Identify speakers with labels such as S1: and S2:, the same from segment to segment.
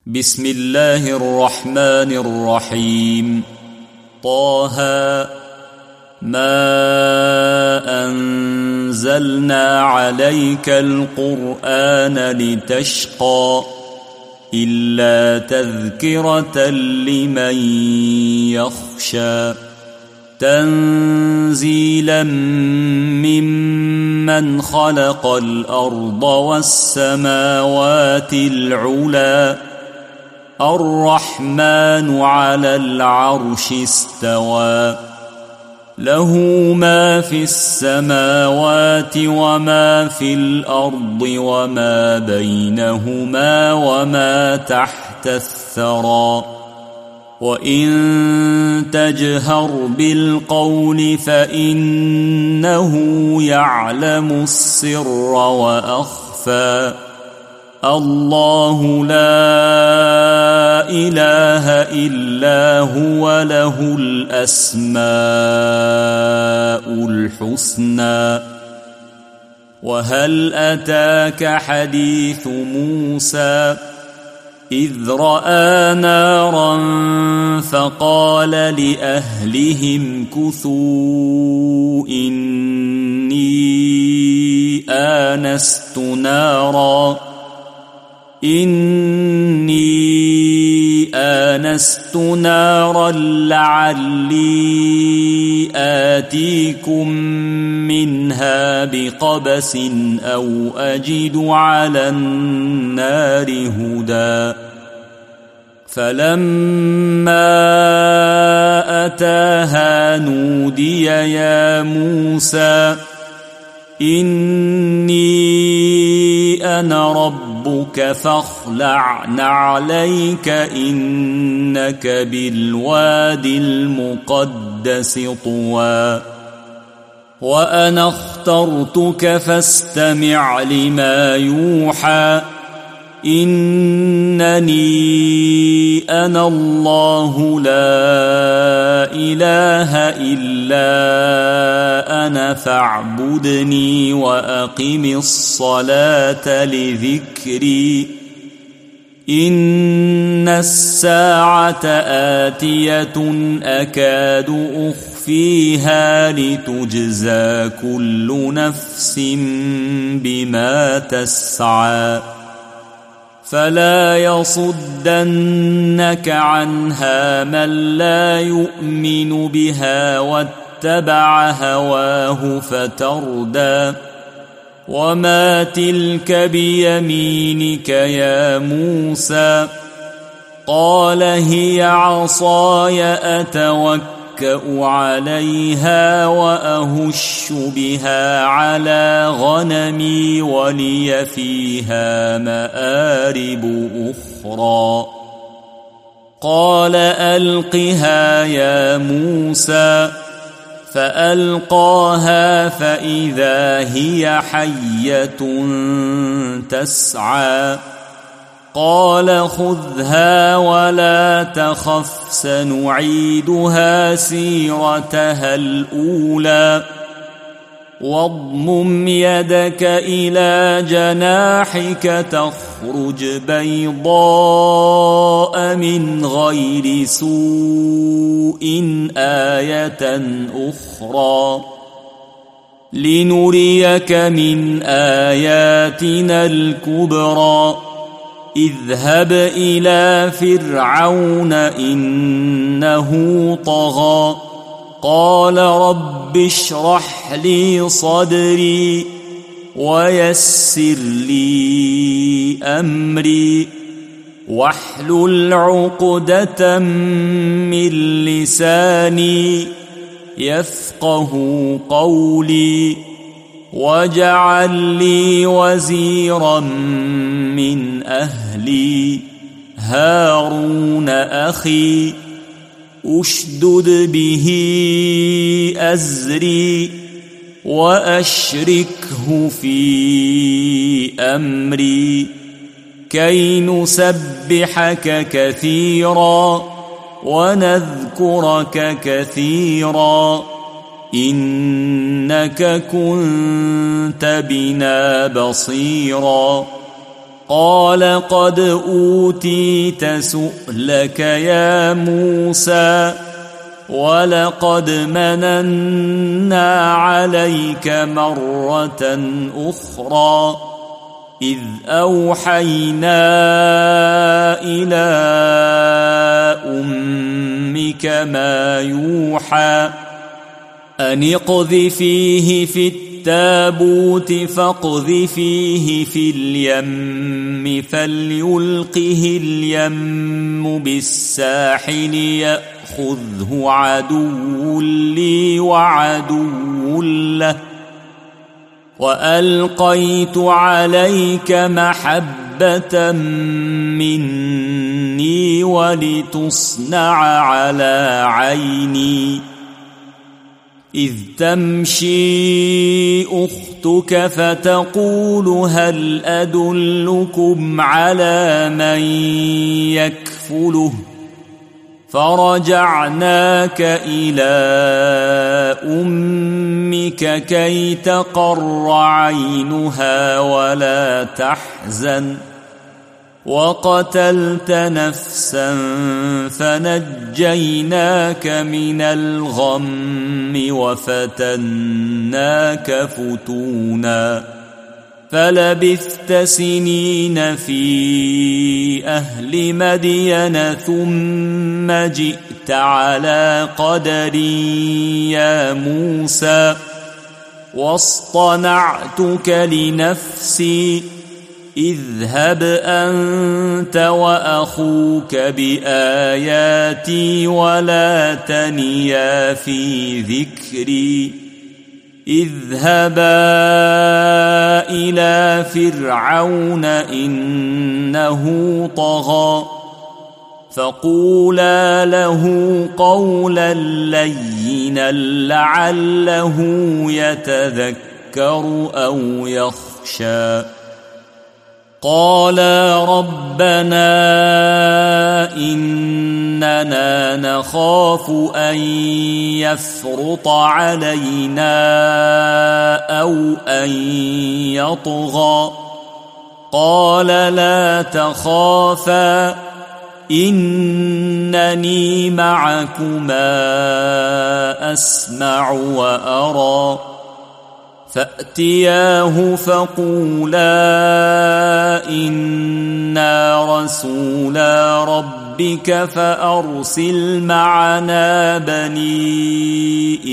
S1: بسم الله الرحمن الرحيم. طه ما أنزلنا عليك القرآن لتشقى إلا تذكرة لمن يخشى تنزيلا ممن خلق الأرض والسماوات العلى الرحمن على العرش استوى له ما في السماوات وما في الأرض وما بينهما وما تحت الثرى وإن تجهر بالقول فإنه يعلم السر وأخفى الله لا إله إلا هو له الأسماء الحسنى. وهل أتاك حديث موسى إذ رأى نارا فقال لأهلهم كثوا إني آنست نارا لعلي آتيكم منها بقبس أو أجد على النار هدى فلما أتاها نودي يا موسى إني أنا ربك فاخلع نعليك إنك بالوادي المقدس طوى وأنا اخترتك فاستمع لما يوحى إنني أنا الله لا إله إلا أنا فاعبدني وأقم الصلاة لذكري إن الساعة آتية أكاد أخفيها لتجزى كل نفس بما تسعى فلا يصدنك عنها من لا يؤمن بها واتبع هواه فتردى وما تلك بيمينك يا موسى قال هي عصاي أتوكأ عليها وأهش بها على غنمي ولي فيها مآرب أخرى قال ألقها يا موسى فألقاها فإذا هي حية تسعى قال خذها ولا تخف سنعيدها سيرتها الأولى واضمم يدك إلى جناحك تخرج بيضاء من غير سوء آية أخرى لنريك من آياتنا الكبرى اذهب إلى فرعون إنه طغى قال رب اشرح لي صدري ويسر لي أمري واحلل عقدة من لساني يفقه قولي واجعل لي وزيرا من أهلي هارون أخي أشدد به أزري وأشركه في أمري كي نسبحك كثيرا ونذكرك كثيرا إنك كنت بنا بصيرا قال قد أوتيت سؤلك يا موسى ولقد مننا عليك مرة أخرى إذ أوحينا إلى أمك ما يوحى أن اقذفيه في التابوت فاقذفيه في اليم فليلقه اليم بالساحل يأخذه عدو لي وعدو له وألقيت عليك محبة مني ولتصنع على عيني إذ تمشي أختك فتقول هل أدلكم على من يكفله فرجعناك إلى أمك كي تقر عينها ولا تحزن وقتلت نفسا فنجيناك من الغم وفتناك فتونا فلبثت سنين في أهل مدين ثم جئت على قدري يا موسى واصطنعتك لنفسي اذهب أنت وأخوك بآياتي ولا تنيا في ذكري اذهبا إلى فرعون إنه طغى فقولا له قولا لينا لعله يتذكر أو يخشى قالا ربنا إننا نخاف أن يفرط علينا أو أن يطغى قال لا تخافا إنني معكما أسمع وأرى فأتياه فقولا إنا رسولا ربك فأرسل معنا بني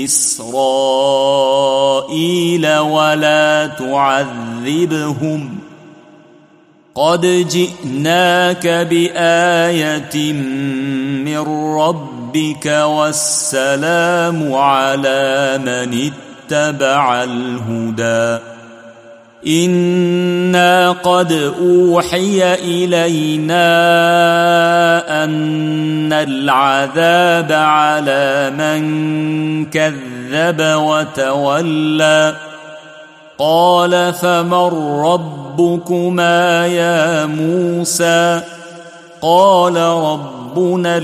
S1: إسرائيل ولا تعذبهم قد جئناك بآية من ربك والسلام على من اتبع الهدى إنا قد أوحي إلينا أن العذاب على من كذب وتولى قال فمن ربكما يا موسى قال ربنا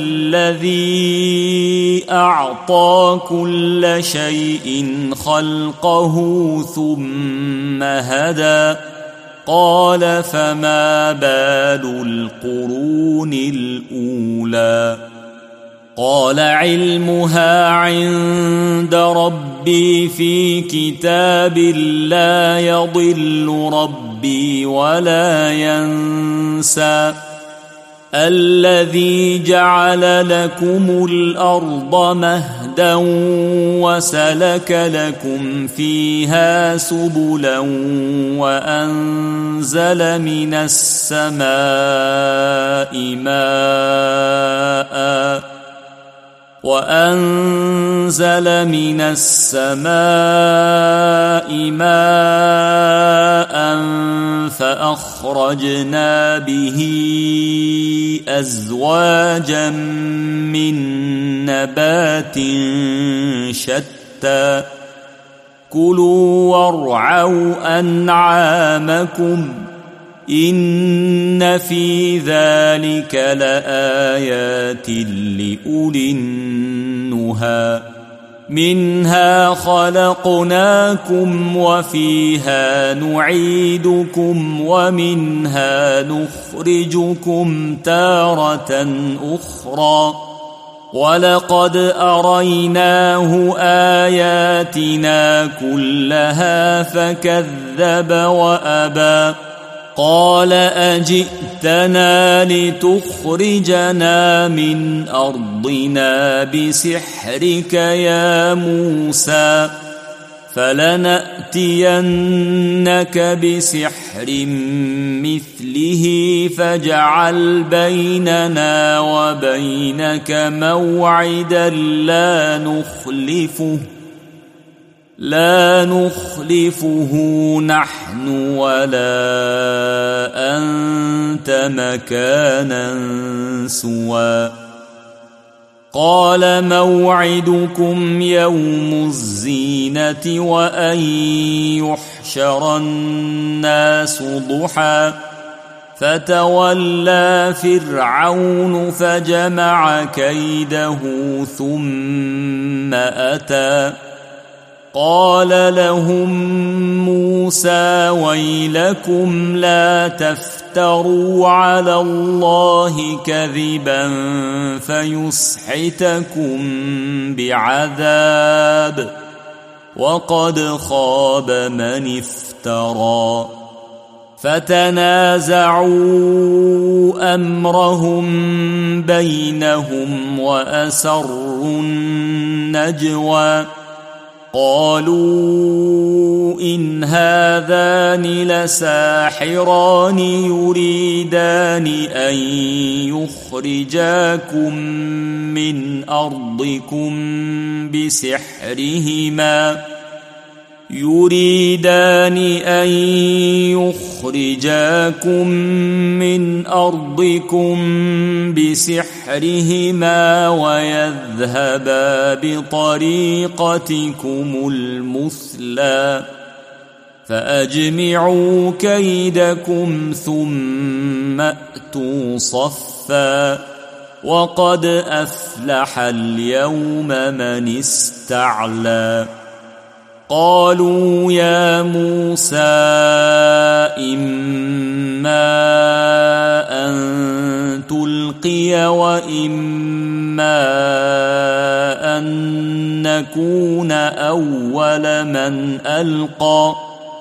S1: الذي أعطى كل شيء خلقه ثم هدى قال فما بال القرون الأولى قال علمها عند ربي في كتاب لا يضل ربي ولا ينسى الذي جعل لكم الأرض مهدا وسلك لكم فيها سبلا وأنزل من السماء ماء فأخرجنا به أزواجا من نبات شتى كلوا وارعوا أنعامكم إن في ذلك لآيات لأولي النهى منها خلقناكم وفيها نعيدكم ومنها نخرجكم تارة أخرى ولقد أريناه آياتنا كلها فكذب وأبى قال أجئتنا لتخرجنا من أرضنا بسحرك يا موسى فلنأتينك بسحر مثله فاجعل بيننا وبينك موعدا لا نخلفه نحن ولا أنت مكانا سوى قال موعدكم يوم الزينة وأن يحشر الناس ضحى فتولى فرعون فجمع كيده ثم أتى قال لهم موسى ويلكم لا تفتروا على الله كذبا فيسحتكم بعذاب وقد خاب من افترى فتنازعوا أمرهم بينهم وأسروا النجوى قالوا إن هذان لساحران يريدان أن يخرجاكم من أرضكم بسحرهما ويذهبا بطريقتكم المثلى فأجمعوا كيدكم ثم أتوا صفا وقد أفلح اليوم من استعلى قالوا يا موسى إما أن تلقي وإما أن نكون أول من ألقى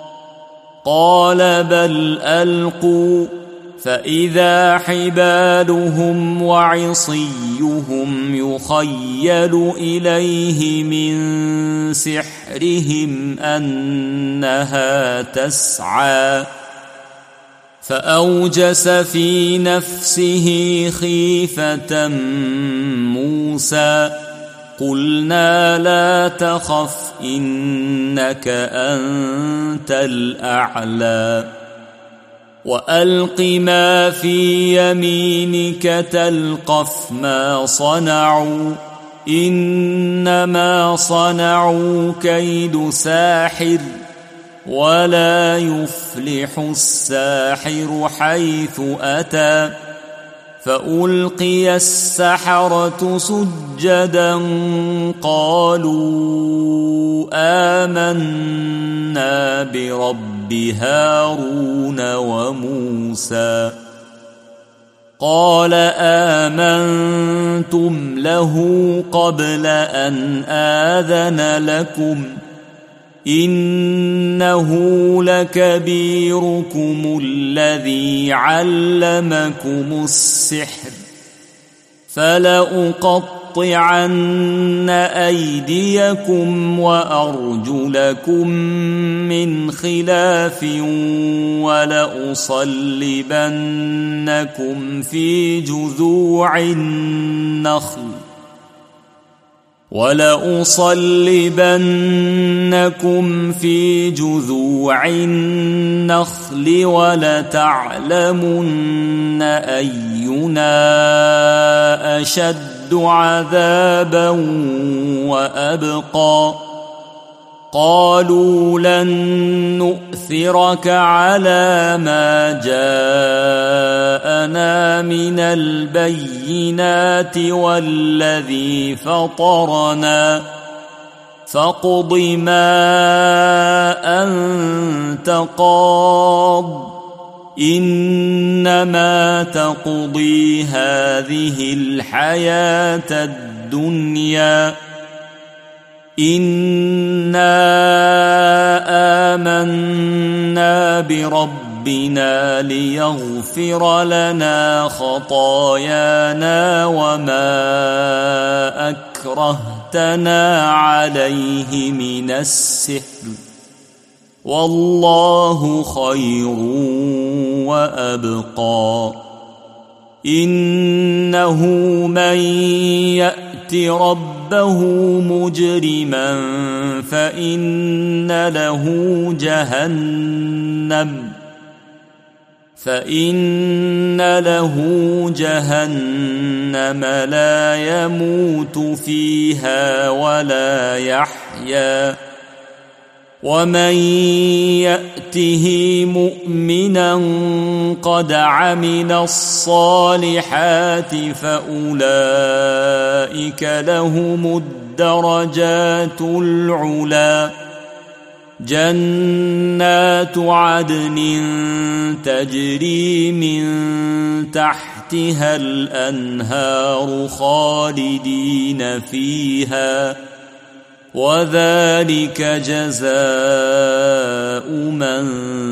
S1: قال بل ألقوا فإذا حبالهم وعصيهم يخيل إليه من سحرهم أنها تسعى فأوجس في نفسه خيفة موسى قلنا لا تخف إنك أنت الأعلى وألق ما في يمينك تلقف ما صنعوا إنما صنعوا كيد ساحر ولا يفلح الساحر حيث أتى فألقي السحرة سجدا قالوا آمنا برب هارون وموسى قال آمنتم له قبل أن آذن لكم إنه لكبيركم الذي علمكم السحر فلأقطعن أيديكم وأرجلكم من خلاف ولأصلبنكم في جذوع النخل ولتعلمن أينا أشد عذابا وأبقى قالوا لن نؤثرك على ما جاءنا من البينات والذي فطرنا فاقض ما أنت قاض إنما تقضي هذه الحياة الدنيا إنا آمنا بربنا ليغفر لنا خطايانا وما أكرهتنا عليه من السحر والله خير وأبقى إنه من يأت ربه مجرما فإن له جهنم لا يموت فيها ولا يحيا ومن يأته مؤمنا قد عمل الصالحات فأولئك لهم الدرجات العلى جنات عدن تجري من تحتها الأنهار خالدين فيها وذلك جزاء من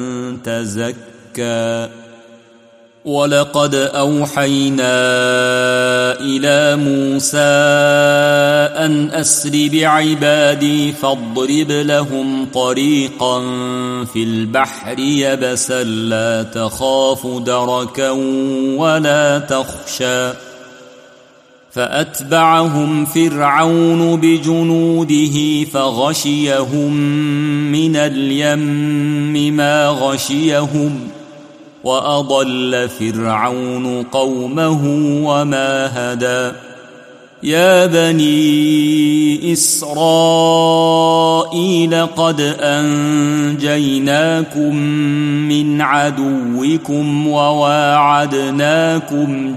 S1: تزكى ولقد أوحينا إلى موسى أن أسر بعبادي فاضرب لهم طريقا في البحر يبسا لا تخاف دركا ولا تخشى فأتبعهم فرعون بجنوده فغشيهم من اليم ما غشيهم وأضل فرعون قومه وما هدى يا بني إسرائيل قد أنجيناكم من عدوكم وواعدناكم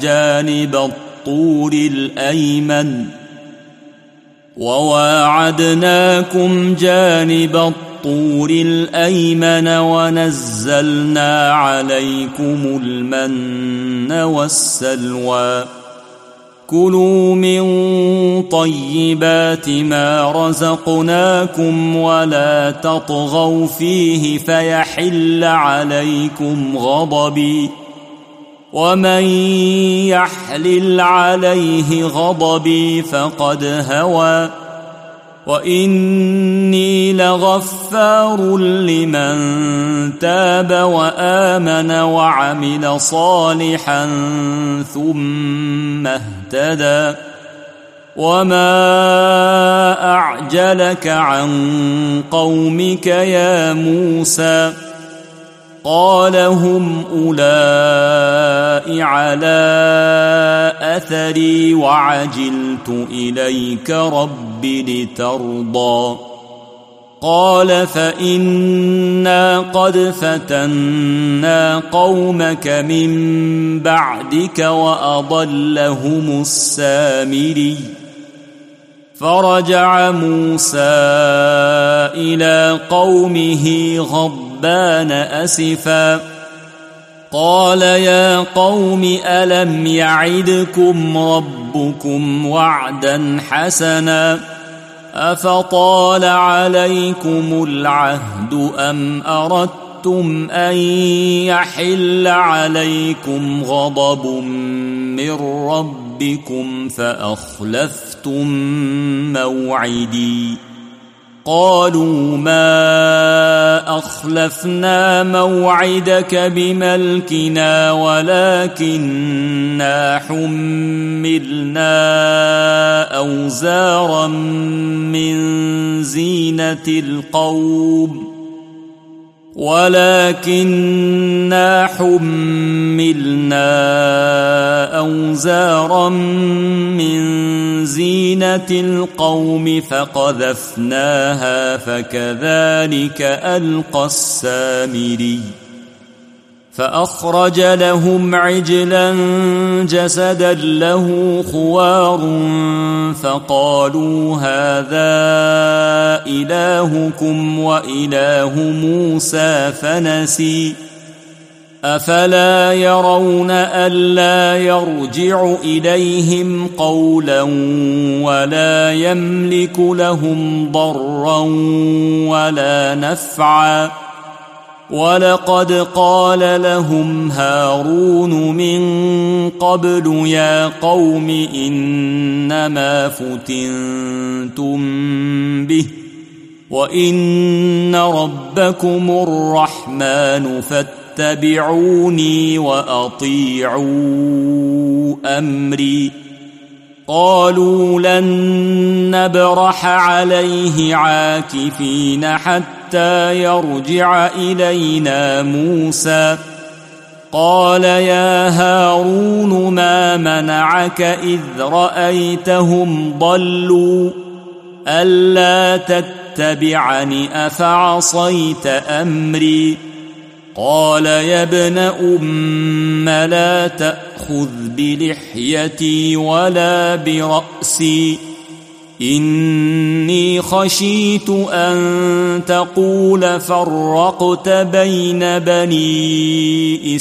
S1: جانب الطور الأيمن ونزلنا عليكم المن والسلوى كلوا من طيبات ما رزقناكم ولا تطغوا فيه فيحل عليكم غضبي ومن يحلل عليه غضبي فقد هوى وإني لغفار لمن تاب وآمن وعمل صالحا ثم اهتدى وما أعجلك عن قومك يا موسى قال هم أولئك على أثري وعجلت إليك رب لترضى قال فإنا قد فتنا قومك من بعدك وأضلهم السامري فرجع موسى إلى قومه غضبان أسفا قال يا قوم ألم يعدكم ربكم وعدا حسنا أفطال عليكم العهد أم أردتم أن يحل عليكم غضب من ربكم فأخلفتم موعدي قالوا ما أخلفنا موعدك بملكنا ولكننا حملنا أوزارا من زينة القوم فقذفناها فكذلك ألقى السامري فأخرج لهم عجلا جسدا له خوار فقالوا هذا إلهكم وإله موسى فنسي أفلا يرون ألا يرجع إليهم قولا ولا يملك لهم ضرا ولا نفعا ولقد قال لهم هارون من قبل يا قوم إنما فتنتم به وإن ربكم الرحمن فاتبعوني وأطيعوا أمري قالوا لن نبرح عليه عاكفين حتى يرجع إلينا موسى قال يا هارون ما منعك إذ رأيتهم ضلوا ألا تتبعني أفعصيت أمري قال يا ابن أم لا تأخذ بلحيتي ولا برأسي إني خشيت أن تقول فرقت بين بني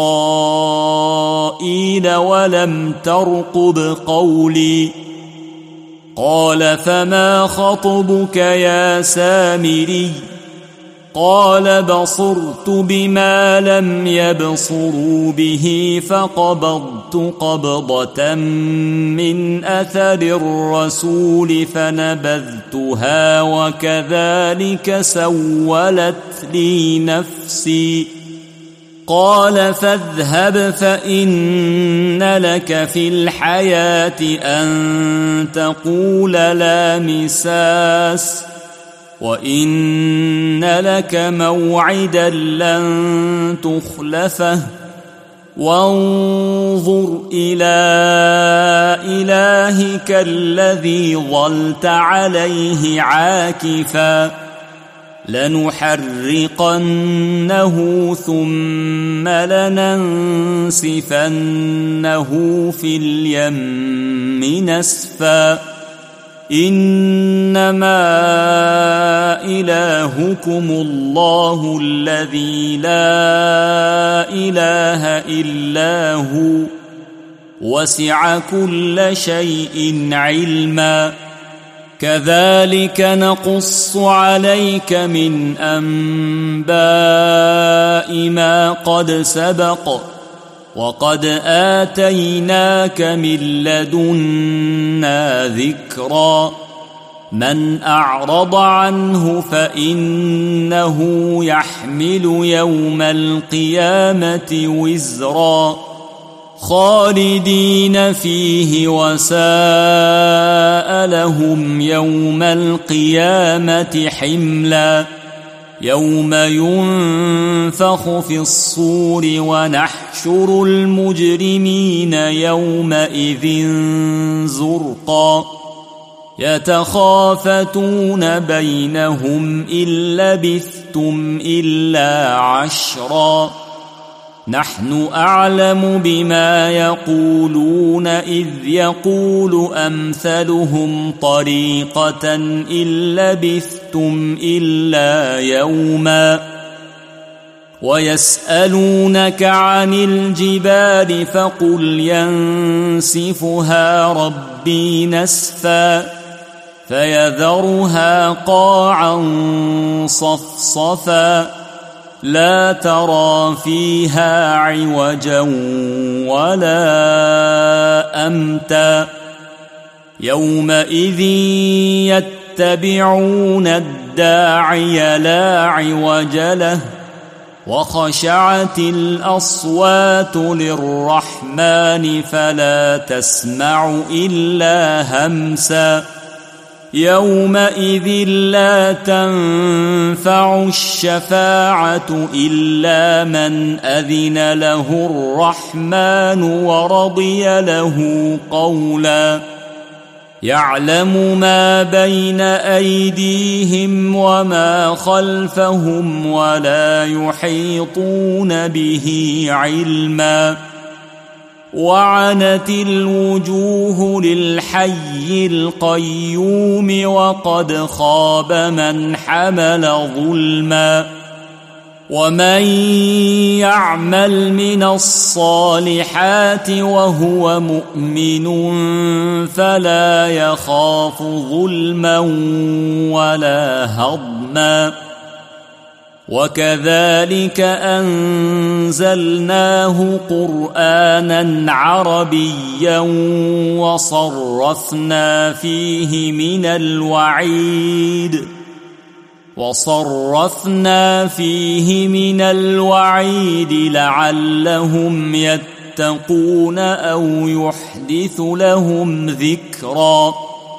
S1: إسرائيل ولم ترقب قولي قال فما خطبك يا سامري قال بصرت بما لم يبصروا به فقبضت قبضة من أثر الرسول فنبذتها وكذلك سولت لي نفسي قال فاذهب فإن لك في الحياة أن تقول لا مساس وإن لك موعدا لن تخلفه وانظر إلى إلهك الذي ظلت عليه عاكفا لنحرقنه ثم لننسفنه في اليم نسفا إنما إلهكم الله الذي لا إله إلا هو وسع كل شيء علما كذلك نقص عليك من أنباء ما قد سبق وقد آتيناك من لدنا ذكرا من أعرض عنه فإنه يحمل يوم القيامة وزرا خالدين فيه وساء لهم يوم القيامة حملا يوم ينفخ في الصور ونحشر المجرمين يومئذ زرقا يتخافتون بينهم إن لبثتم إلا عشرا نحن أعلم بما يقولون إذ يقول أمثلهم طريقة إن لبثتم إلا يوما ويسألونك عن الجبال فقل ينسفها ربي نسفا فيذرها قاعا صفصفا لا ترى فيها عوجا ولا أمتا يومئذ يتبعون الداعي لا عوج له وخشعت الأصوات للرحمن فلا تسمع إلا همسا يومئذ لا تنفع الشفاعة إلا من أذن له الرحمن ورضي له قولا يعلم ما بين أيديهم وما خلفهم ولا يحيطون به علما وعنت الوجوه للحي القيوم وقد خاب من حمل ظلما ومن يعمل من الصالحات وهو مؤمن فلا يخاف ظلما ولا هضما وكذلك أنزلناه قرآنا عربيا وصرفنا فيه من الوعيد لعلهم يتقون أو يحدث لهم ذكرا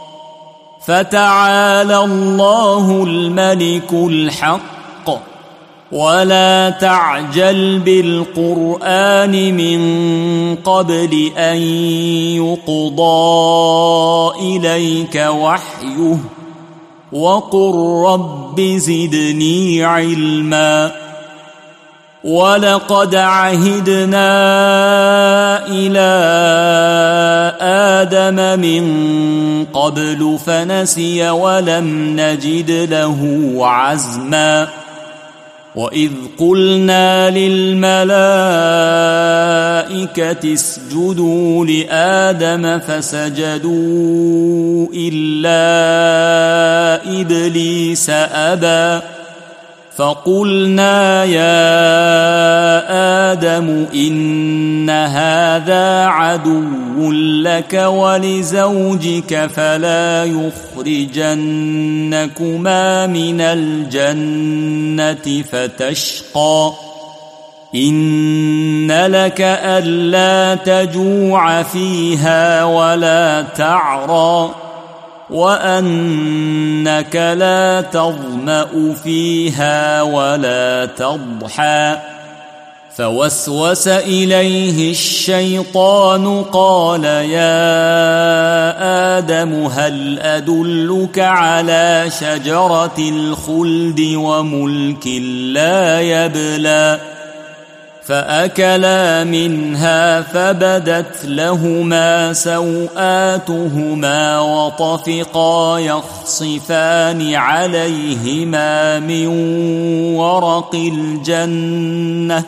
S1: فتعالى الله الملك الحق ولا تعجل بالقرآن من قبل أن يقضى إليك وحيه وقل رب زدني علما ولقد عهدنا إلى آدم من قبل فنسي ولم نجد له عزما وإذ قلنا للملائكة اسجدوا لآدم فسجدوا إلا إبليس أبى فقلنا يا آدم إن هذا عدو لك ولزوجك فلا يخرجنكما من الجنة فتشقى إن لك ألا تجوع فيها ولا تعرى وأنك لا تظمأ فيها ولا تضحى فوسوس إليه الشيطان قال يا آدم هل أدلك على شجرة الخلد وملك لا يبلى فأكلا منها فبدت لهما سوآتهما وطفقا يخصفان عليهما من ورق الجنة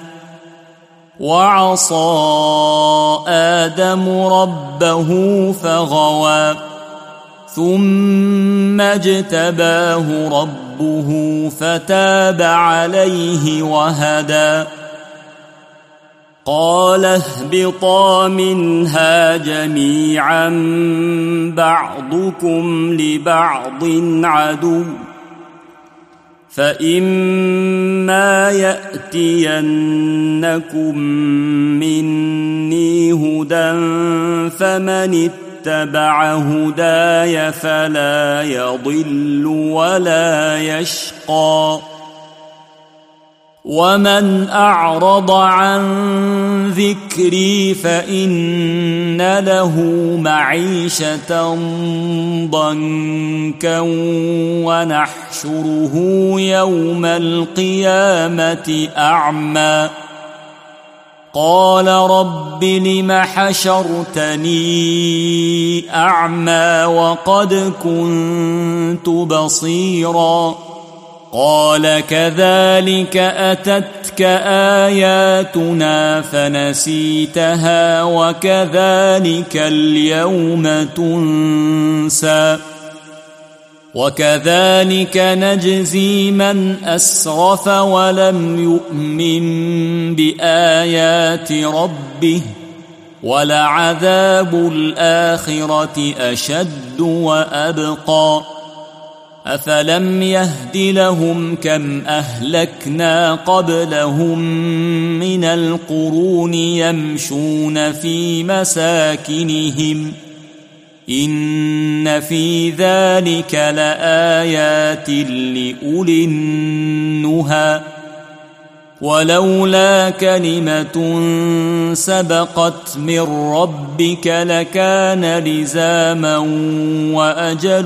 S1: وعصى آدم ربه فغوى ثم اجتباه ربه فتاب عليه وهدى قال اهبطا منها جميعا بعضكم لبعض عدو فإما يأتينكم مني هدى فمن اتبع هداي فلا يضل ولا يشقى ومن أعرض عن ذكري فإن له معيشة ضنكا ونحشره يوم القيامة أعمى قال رب لم حشرتني أعمى وقد كنت بصيرا قال كذلك أتتك آياتنا فنسيتها وكذلك اليوم تنسى وكذلك نجزي من أسرف ولم يؤمن بآيات ربه ولعذاب الآخرة أشد وأبقى أفلم يهد لهم كم أهلكنا قبلهم من القرون يمشون في مساكنهم إن في ذلك لآيات لأولي النهى ولولا كلمة سبقت من ربك لكان لزاما وأجل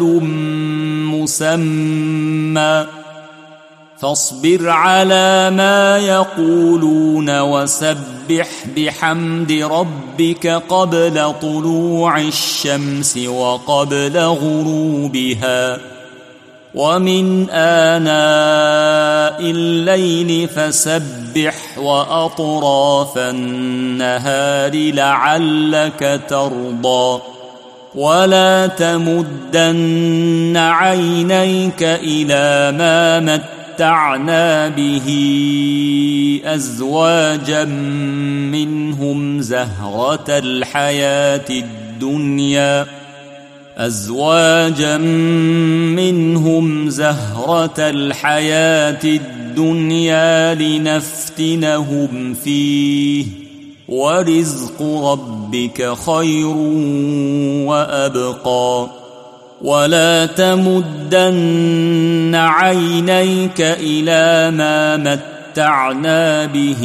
S1: مسمى فاصبر على ما يقولون وسبح بحمد ربك قبل طلوع الشمس وقبل غروبها ومن آناء الليل فسبح وأطراف النهار لعلك ترضى ولا تمدن عينيك إلى ما متعنا به أزواجا منهم زهرة الحياة الدنيا لنفتنهم فيه ورزق ربك خير وأبقى ولا تمدن عينيك إلى ما متعنا به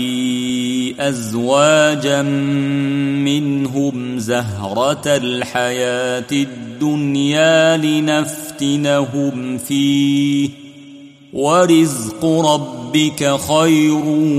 S1: أزواجا منهم زهرة الحياة الدنيا لنفتنهم فيه ورزق ربك خير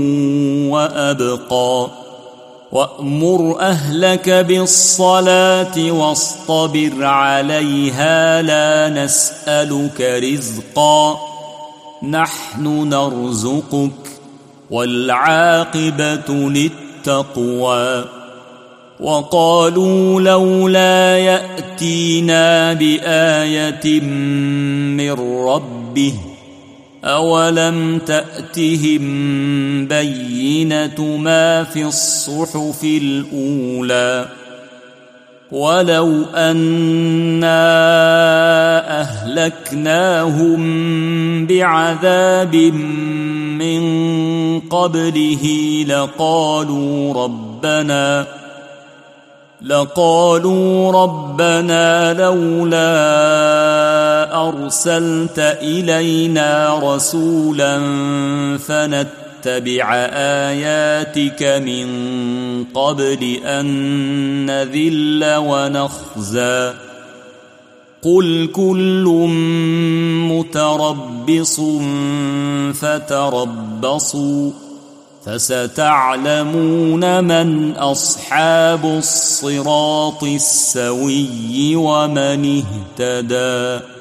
S1: وأبقى وأمر أهلك بالصلاة واصطبر عليها لا نسألك رزقا نحن نرزقك والعاقبة للتقوى وقالوا لولا يأتينا بآية من ربه أولم تأتهم بينة ما في الصحف الأولى ولو أنا أهلكناهم بعذاب من قبله لقالوا ربنا لولا أرسلت إلينا رسولا فنتبع آياتك من قبل أن نذل ونخزى قل كل متربص فتربصوا فستعلمون من أصحاب الصراط السوي ومن اهتدى.